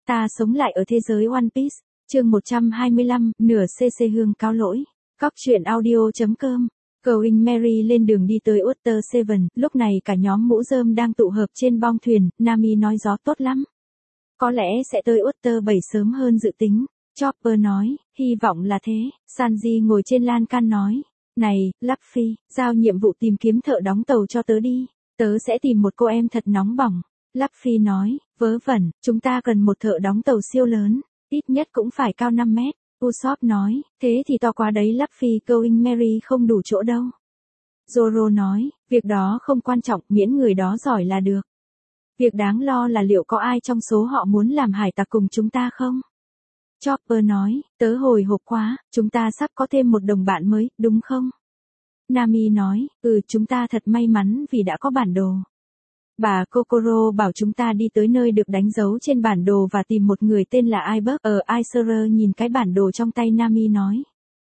Ta sống lại ở thế giới One Piece, chương 125, nửa cc hương cáo lỗi. Cóc truyện audio.com. Going Merry lên đường đi tới Water Seven, lúc này cả nhóm mũ rơm đang tụ hợp trên bong thuyền, Nami nói gió tốt lắm. Có lẽ sẽ tới Water 7 sớm hơn dự tính. Chopper nói, hy vọng là thế. Sanji ngồi trên lan can nói, này, Luffy, giao nhiệm vụ tìm kiếm thợ đóng tàu cho tớ đi. Tớ sẽ tìm một cô em thật nóng bỏng. Luffy nói, vớ vẩn, chúng ta cần một thợ đóng tàu siêu lớn, ít nhất cũng phải cao 5 mét. Usopp nói, thế thì to quá đấy Luffy, Going Merry không đủ chỗ đâu. Zoro nói, việc đó không quan trọng, miễn người đó giỏi là được. Việc đáng lo là liệu có ai trong số họ muốn làm hải tặc cùng chúng ta không? Chopper nói, tớ hồi hộp quá, chúng ta sắp có thêm một đồng bạn mới, đúng không? Nami nói, chúng ta thật may mắn vì đã có bản đồ. Bà Kokoro bảo chúng ta đi tới nơi được đánh dấu trên bản đồ và tìm một người tên là Iceberg ở Iceberg. Nhìn cái bản đồ trong tay Nami nói.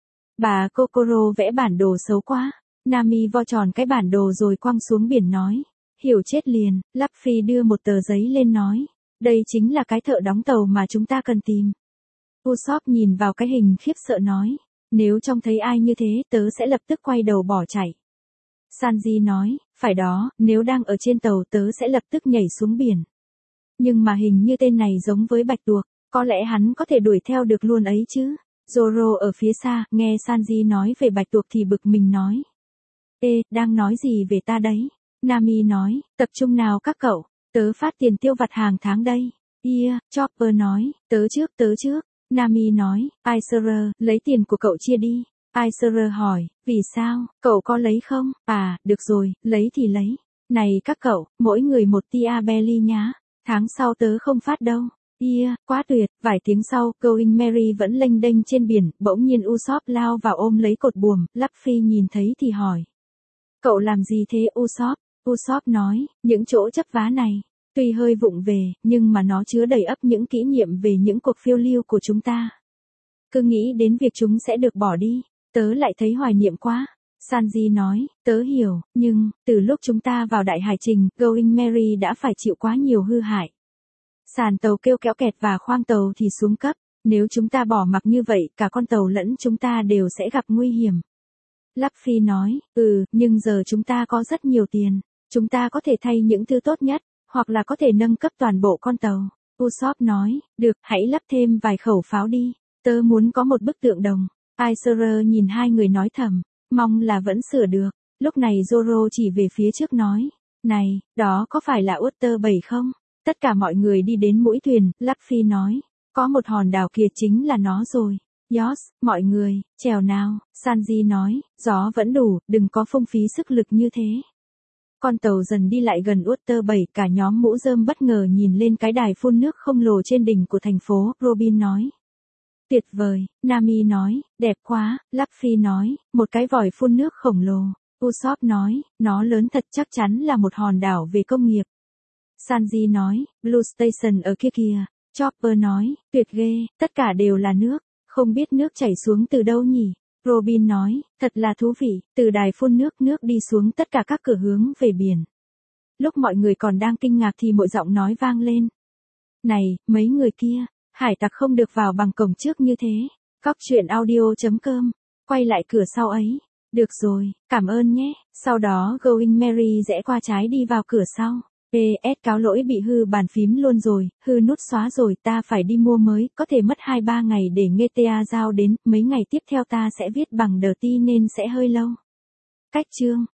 Bà Kokoro vẽ bản đồ xấu quá. Nami vo tròn cái bản đồ rồi quăng xuống biển nói. Hiểu chết liền. Luffy đưa một tờ giấy lên nói. Đây chính là cái thợ đóng tàu mà chúng ta cần tìm. Usopp nhìn vào cái hình khiếp sợ nói. Nếu trông thấy ai như thế tớ sẽ lập tức quay đầu bỏ chạy. Sanji nói, phải đó, nếu đang ở trên tàu tớ sẽ lập tức nhảy xuống biển. Nhưng mà hình như tên này giống với bạch tuộc, có lẽ hắn có thể đuổi theo được luôn ấy chứ. Zoro ở phía xa, nghe Sanji nói về bạch tuộc thì bực mình nói. Ê, đang nói gì về ta đấy? Nami nói, tập trung nào các cậu, tớ phát tiền tiêu vặt hàng tháng đây. Chopper nói, tớ trước. Nami nói, Aiser, lấy tiền của cậu chia đi. Aiser hỏi, vì sao, cậu có lấy không? À, được rồi, lấy thì lấy. Này các cậu, mỗi người một tia belly nhá. Tháng sau tớ không phát đâu. Quá tuyệt. Vài tiếng sau, Going Merry vẫn lênh đênh trên biển, bỗng nhiên Usopp lao vào ôm lấy cột buồm, Luffy nhìn thấy thì hỏi. Cậu làm gì thế Usopp? Usopp nói, những chỗ chấp vá này, tuy hơi vụng về, nhưng mà nó chứa đầy ắp những kỷ niệm về những cuộc phiêu lưu của chúng ta. Cứ nghĩ đến việc chúng sẽ được bỏ đi. Tớ lại thấy hoài niệm quá. Sanji nói, tớ hiểu, nhưng, từ lúc chúng ta vào đại hải trình, Going Merry đã phải chịu quá nhiều hư hại. Sàn tàu kêu kéo kẹt và khoang tàu thì xuống cấp. Nếu chúng ta bỏ mặc như vậy, cả con tàu lẫn chúng ta đều sẽ gặp nguy hiểm. Luffy nói, nhưng giờ chúng ta có rất nhiều tiền. Chúng ta có thể thay những thứ tốt nhất, hoặc là có thể nâng cấp toàn bộ con tàu. Usopp nói, được, hãy lắp thêm vài khẩu pháo đi. Tớ muốn có một bức tượng đồng. Aiser nhìn hai người nói thầm, mong là vẫn sửa được. Lúc này Zoro chỉ về phía trước nói, này, đó có phải là Water 7 không? Tất cả mọi người đi đến mũi thuyền, Luffy nói, có một hòn đảo kia chính là nó rồi. Yos, mọi người, chèo nào, Sanji nói, gió vẫn đủ, đừng có phung phí sức lực như thế. Con tàu dần đi lại gần Water 7, cả nhóm mũ rơm bất ngờ nhìn lên cái đài phun nước khổng lồ trên đỉnh của thành phố, Robin nói. Tuyệt vời, Nami nói, đẹp quá, Luffy nói, một cái vòi phun nước khổng lồ. Usopp nói, nó lớn thật chắc chắn là một hòn đảo về công nghiệp. Sanji nói, Blue Station ở kia kìa. Chopper nói, tuyệt ghê, tất cả đều là nước, không biết nước chảy xuống từ đâu nhỉ. Robin nói, thật là thú vị, từ đài phun nước đi xuống tất cả các cửa hướng về biển. Lúc mọi người còn đang kinh ngạc thì một giọng nói vang lên. Này, mấy người kia. Hải tặc không được vào bằng cổng trước như thế. Cóc truyện audio.com. Quay lại cửa sau ấy. Được rồi, cảm ơn nhé. Sau đó Going Merry rẽ qua trái đi vào cửa sau. PS cáo lỗi bị hư bàn phím luôn rồi, hư nút xóa rồi, ta phải đi mua mới, có thể mất 2-3 ngày để nghe TA giao đến, mấy ngày tiếp theo ta sẽ viết bằng DT nên sẽ hơi lâu. Cách chương